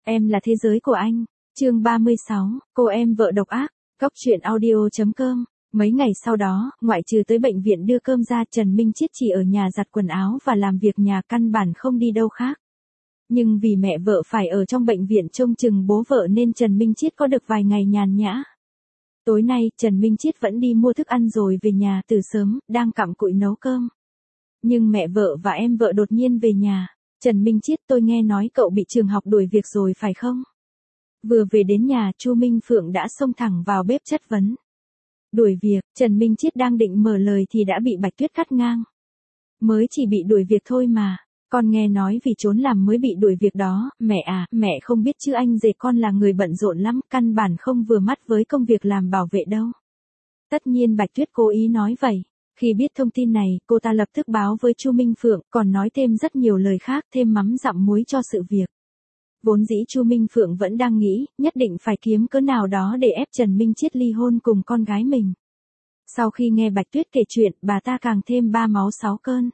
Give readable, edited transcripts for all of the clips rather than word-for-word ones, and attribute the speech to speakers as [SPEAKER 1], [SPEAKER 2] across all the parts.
[SPEAKER 1] Em là thế giới của anh. Chương 36, cô em vợ độc ác. Cốc truyện audio.com. Mấy ngày sau đó, ngoại trừ tới bệnh viện đưa cơm ra, Trần Minh Chiết chỉ ở nhà giặt quần áo và làm việc nhà, căn bản không đi đâu khác. Nhưng vì mẹ vợ phải ở trong bệnh viện trông chừng bố vợ nên Trần Minh Chiết có được vài ngày nhàn nhã. Tối nay, Trần Minh Chiết vẫn đi mua thức ăn rồi về nhà từ sớm, đang cặm cụi nấu cơm. Nhưng mẹ vợ và em vợ đột nhiên về nhà. Trần Minh Chiết, tôi nghe nói cậu bị trường học đuổi việc rồi phải không? Vừa về đến nhà, Chu Minh Phượng đã xông thẳng vào bếp chất vấn. Đuổi việc, Trần Minh Chiết đang định mở lời thì đã bị Bạch Tuyết cắt ngang. Mới chỉ bị đuổi việc thôi mà. Con nghe nói vì trốn làm mới bị đuổi việc đó, mẹ à, mẹ không biết chứ anh rể con là người bận rộn lắm, căn bản không vừa mắt với công việc làm bảo vệ đâu. Tất nhiên Bạch Tuyết cố ý nói vậy. Khi biết thông tin này, cô ta lập tức báo với Chu Minh Phượng, còn nói thêm rất nhiều lời khác, thêm mắm dặm muối cho sự việc. Vốn dĩ Chu Minh Phượng vẫn đang nghĩ, nhất định phải kiếm cớ nào đó để ép Trần Minh Chiết ly hôn cùng con gái mình. Sau khi nghe Bạch Tuyết kể chuyện, bà ta càng thêm ba máu sáu cơn.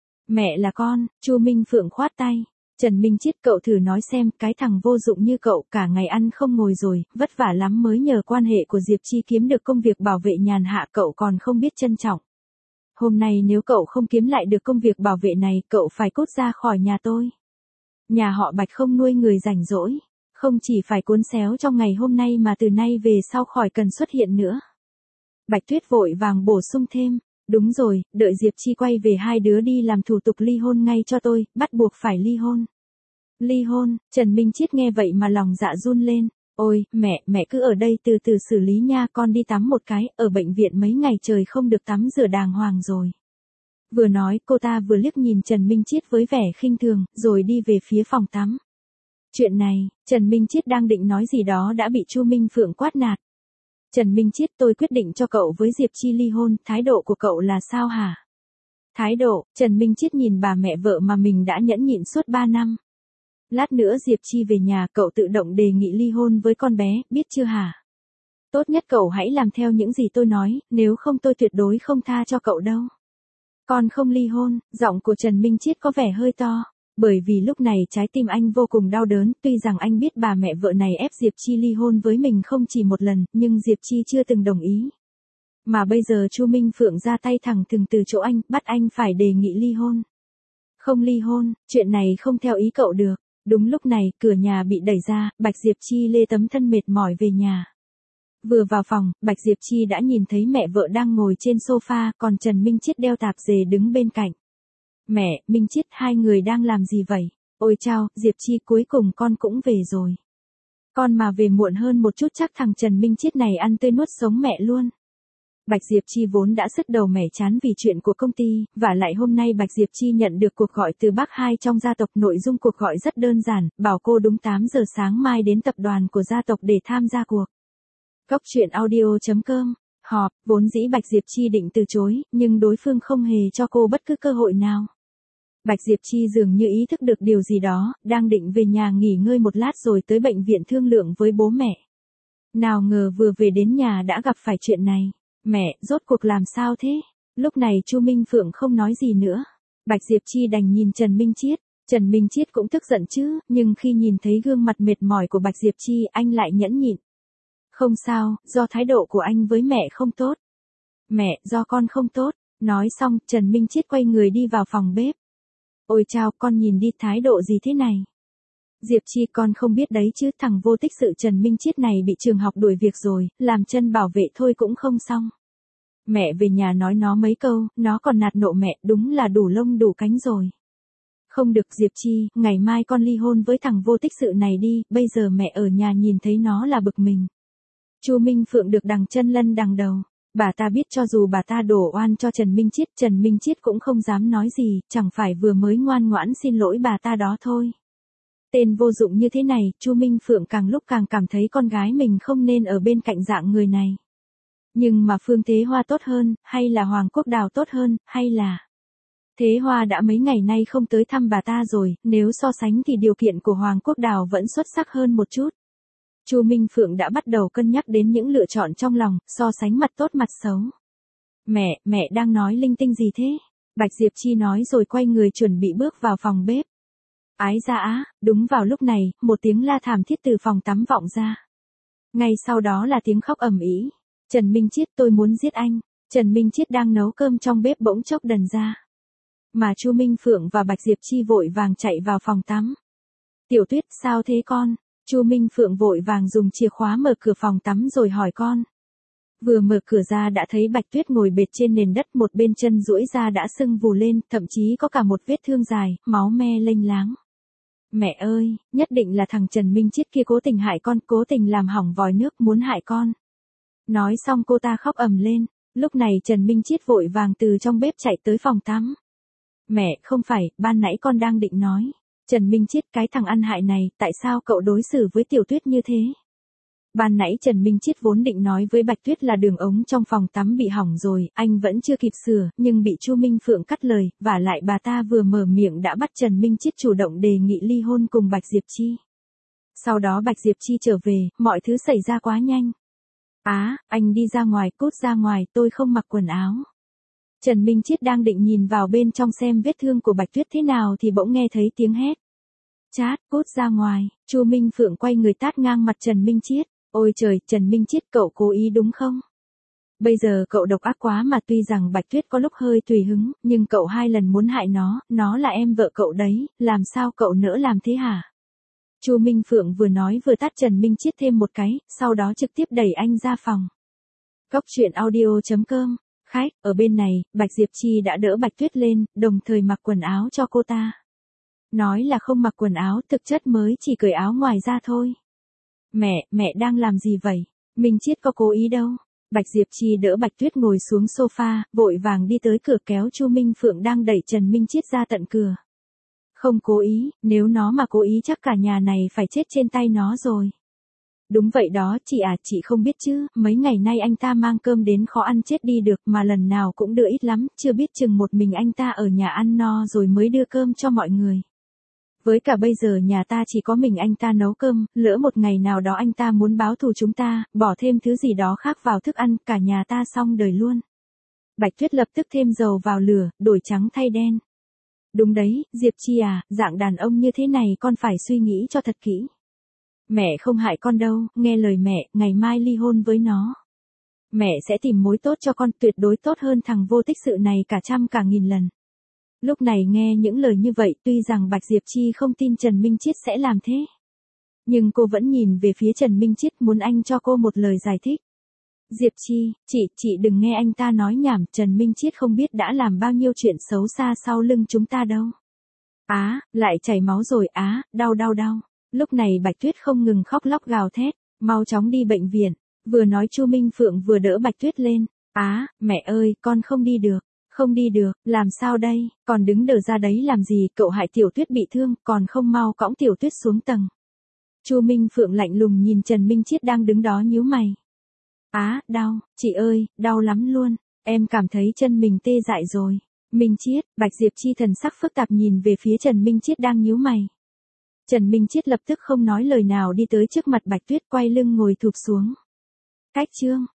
[SPEAKER 1] Mẹ là con, Chu Minh Phượng khoát tay. Trần Minh Chiết, cậu thử nói xem, cái thằng vô dụng như cậu cả ngày ăn không ngồi rồi, vất vả lắm mới nhờ quan hệ của Diệp Chi kiếm được công việc bảo vệ nhàn hạ, cậu còn không biết trân trọng. Hôm nay nếu cậu không kiếm lại được công việc bảo vệ này, cậu phải cút ra khỏi nhà tôi. Nhà họ Bạch không nuôi người rảnh rỗi, không chỉ phải cuốn xéo trong ngày hôm nay mà từ nay về sau khỏi cần xuất hiện nữa. Bạch Tuyết vội vàng bổ sung thêm, đúng rồi, đợi Diệp Chi quay về hai đứa đi làm thủ tục ly hôn ngay cho tôi, bắt buộc phải ly hôn. Ly hôn, Trần Minh Chiết nghe vậy mà lòng dạ run lên. Ôi, mẹ cứ ở đây từ từ xử lý nha, con đi tắm một cái, ở bệnh viện mấy ngày trời không được tắm rửa đàng hoàng rồi. Vừa nói, cô ta vừa liếc nhìn Trần Minh Chiết với vẻ khinh thường, rồi đi về phía phòng tắm. Chuyện này, Trần Minh Chiết đang định nói gì đó đã bị Chu Minh Phượng quát nạt. Trần Minh Chiết, tôi quyết định cho cậu với Diệp Chi ly hôn, thái độ của cậu là sao hả? Thái độ, Trần Minh Chiết nhìn bà mẹ vợ mà mình đã nhẫn nhịn suốt 3 năm. Lát nữa Diệp Chi về nhà, cậu tự động đề nghị ly hôn với con bé, biết chưa hả? Tốt nhất cậu hãy làm theo những gì tôi nói, nếu không tôi tuyệt đối không tha cho cậu đâu. Con không ly hôn, giọng của Trần Minh Chiết có vẻ hơi to, bởi vì lúc này trái tim anh vô cùng đau đớn, tuy rằng anh biết bà mẹ vợ này ép Diệp Chi ly hôn với mình không chỉ một lần, nhưng Diệp Chi chưa từng đồng ý. Mà bây giờ Chu Minh Phượng ra tay thẳng thừng từ chỗ anh, bắt anh phải đề nghị ly hôn. Không ly hôn, chuyện này không theo ý cậu được. Đúng lúc này, cửa nhà bị đẩy ra, Bạch Diệp Chi lê tấm thân mệt mỏi về nhà. Vừa vào phòng, Bạch Diệp Chi đã nhìn thấy mẹ vợ đang ngồi trên sofa, còn Trần Minh Chiết đeo tạp dề đứng bên cạnh. Mẹ, Minh Chiết, hai người đang làm gì vậy? Ôi chao, Diệp Chi, cuối cùng con cũng về rồi. Con mà về muộn hơn một chút chắc thằng Trần Minh Chiết này ăn tươi nuốt sống mẹ luôn. Bạch Diệp Chi vốn đã sứt đầu mẻ chán vì chuyện của công ty, và lại hôm nay Bạch Diệp Chi nhận được cuộc gọi từ bác hai trong gia tộc. Nội dung cuộc gọi rất đơn giản, bảo cô đúng 8 giờ sáng mai đến tập đoàn của gia tộc để tham gia cuộc. Cốc truyện audio.com. Họp, vốn dĩ Bạch Diệp Chi định từ chối, nhưng đối phương không hề cho cô bất cứ cơ hội nào. Bạch Diệp Chi dường như ý thức được điều gì đó, đang định về nhà nghỉ ngơi một lát rồi tới bệnh viện thương lượng với bố mẹ. Nào ngờ vừa về đến nhà đã gặp phải chuyện này. Mẹ, rốt cuộc làm sao thế? Lúc này Chu Minh Phượng không nói gì nữa. Bạch Diệp Chi đành nhìn Trần Minh Chiết. Trần Minh Chiết cũng tức giận chứ, nhưng khi nhìn thấy gương mặt mệt mỏi của Bạch Diệp Chi, anh lại nhẫn nhịn. Không sao, do thái độ của anh với mẹ không tốt. Mẹ, do con không tốt. Nói xong, Trần Minh Chiết quay người đi vào phòng bếp. Ôi chao, con nhìn đi, thái độ gì thế này? Diệp Chi, con không biết đấy chứ, thằng vô tích sự Trần Minh Chiết này bị trường học đuổi việc rồi, làm chân bảo vệ thôi cũng không xong. Mẹ về nhà nói nó mấy câu, nó còn nạt nộ mẹ, đúng là đủ lông đủ cánh rồi. Không được Diệp Chi, ngày mai con ly hôn với thằng vô tích sự này đi, bây giờ mẹ ở nhà nhìn thấy nó là bực mình. Chu Minh Phượng được đằng chân lân đằng đầu. Bà ta biết cho dù bà ta đổ oan cho Trần Minh Chiết cũng không dám nói gì, chẳng phải vừa mới ngoan ngoãn xin lỗi bà ta đó thôi. Tên vô dụng như thế này, Chu Minh Phượng càng lúc càng cảm thấy con gái mình không nên ở bên cạnh dạng người này. Nhưng mà Phương Thế Hoa tốt hơn, hay là Hoàng Quốc Đào tốt hơn, hay là... Thế Hoa đã mấy ngày nay không tới thăm bà ta rồi, nếu so sánh thì điều kiện của Hoàng Quốc Đào vẫn xuất sắc hơn một chút. Chu Minh Phượng đã bắt đầu cân nhắc đến những lựa chọn trong lòng, so sánh mặt tốt mặt xấu. Mẹ đang nói linh tinh gì thế? Bạch Diệp Chi nói rồi quay người chuẩn bị bước vào phòng bếp. Ái da á, đúng vào lúc này, một tiếng la thảm thiết từ phòng tắm vọng ra. Ngay sau đó là tiếng khóc ầm ĩ. Trần Minh Chiết, tôi muốn giết anh. Trần Minh Chiết đang nấu cơm trong bếp bỗng chốc đần ra. Mà Chu Minh Phượng và Bạch Diệp Chi vội vàng chạy vào phòng tắm. Tiểu Tuyết, sao thế con? Chu Minh Phượng vội vàng dùng chìa khóa mở cửa phòng tắm rồi hỏi con. Vừa mở cửa ra đã thấy Bạch Tuyết ngồi bệt trên nền đất, một bên chân duỗi ra đã sưng vù lên, thậm chí có cả một vết thương dài, máu me lênh láng. Mẹ ơi, nhất định là thằng Trần Minh Chiết kia cố tình hại con, cố tình làm hỏng vòi nước muốn hại con. Nói xong cô ta khóc ầm lên, lúc này Trần Minh Chiết vội vàng từ trong bếp chạy tới phòng tắm. Mẹ, không phải, ban nãy con đang định nói. Trần Minh Chiết, cái thằng ăn hại này, tại sao cậu đối xử với Tiểu Tuyết như thế? Ban nãy Trần Minh Chiết vốn định nói với Bạch Tuyết là đường ống trong phòng tắm bị hỏng rồi, anh vẫn chưa kịp sửa, nhưng bị Chu Minh Phượng cắt lời, vả lại bà ta vừa mở miệng đã bắt Trần Minh Chiết chủ động đề nghị ly hôn cùng Bạch Diệp Chi. Sau đó Bạch Diệp Chi trở về, mọi thứ xảy ra quá nhanh. Anh đi ra ngoài, cút ra ngoài, tôi không mặc quần áo. Trần Minh Chiết đang định nhìn vào bên trong xem vết thương của Bạch Tuyết thế nào thì bỗng nghe thấy tiếng hét. Chát, cút ra ngoài. Chu Minh Phượng quay người tát ngang mặt Trần Minh Chiết. Ôi trời, Trần Minh Chiết, cậu cố ý đúng không? Bây giờ cậu độc ác quá mà, tuy rằng Bạch Tuyết có lúc hơi tùy hứng, nhưng cậu 2 lần muốn hại nó là em vợ cậu đấy, làm sao cậu nỡ làm thế hả? Chu Minh Phượng vừa nói vừa tát Trần Minh Chiết thêm một cái, sau đó trực tiếp đẩy anh ra phòng. Góc truyện audio.com. Khách, ở bên này, Bạch Diệp Chi đã đỡ Bạch Tuyết lên, đồng thời mặc quần áo cho cô ta. Nói là không mặc quần áo, thực chất mới chỉ cởi áo ngoài ra thôi. Mẹ đang làm gì vậy? Minh Chiết có cố ý đâu. Bạch Diệp Chi đỡ Bạch Tuyết ngồi xuống sofa, vội vàng đi tới cửa kéo Chu Minh Phượng đang đẩy Trần Minh Chiết ra tận cửa. Không cố ý, nếu nó mà cố ý chắc cả nhà này phải chết trên tay nó rồi. Đúng vậy đó, chị không biết chứ, mấy ngày nay anh ta mang cơm đến khó ăn chết đi được mà lần nào cũng đưa ít lắm, chưa biết chừng một mình anh ta ở nhà ăn no rồi mới đưa cơm cho mọi người. Với cả bây giờ nhà ta chỉ có mình anh ta nấu cơm, lỡ một ngày nào đó anh ta muốn báo thù chúng ta, bỏ thêm thứ gì đó khác vào thức ăn, cả nhà ta xong đời luôn. Bạch Tuyết lập tức thêm dầu vào lửa, đổi trắng thay đen. Đúng đấy, Diệp Chi à, dạng đàn ông như thế này con phải suy nghĩ cho thật kỹ. Mẹ không hại con đâu, nghe lời mẹ, ngày mai ly hôn với nó. Mẹ sẽ tìm mối tốt cho con, tuyệt đối tốt hơn thằng vô tích sự này cả trăm cả nghìn lần. Lúc này nghe những lời như vậy, tuy rằng Bạch Diệp Chi không tin Trần Minh Chiết sẽ làm thế. Nhưng cô vẫn nhìn về phía Trần Minh Chiết muốn anh cho cô một lời giải thích. Diệp Chi, chị đừng nghe anh ta nói nhảm, Trần Minh Chiết không biết đã làm bao nhiêu chuyện xấu xa sau lưng chúng ta đâu. Lại chảy máu rồi, đau. Lúc này Bạch Tuyết không ngừng khóc lóc gào thét, mau chóng đi bệnh viện. Vừa nói Chu Minh Phượng vừa đỡ Bạch Tuyết lên. Mẹ ơi, con không đi được. Không đi được, làm sao đây, còn đứng đờ ra đấy làm gì, cậu hại Tiểu Tuyết bị thương, còn không mau cõng Tiểu Tuyết xuống tầng. Chu Minh Phượng lạnh lùng nhìn Trần Minh Chiết đang đứng đó nhíu mày. Đau, chị ơi, đau lắm luôn, em cảm thấy chân mình tê dại rồi. Minh Chiết, Bạch Diệp Chi thần sắc phức tạp nhìn về phía Trần Minh Chiết đang nhíu mày. Trần Minh Chiết lập tức không nói lời nào đi tới trước mặt Bạch Tuyết, quay lưng ngồi thụp xuống. Cách chương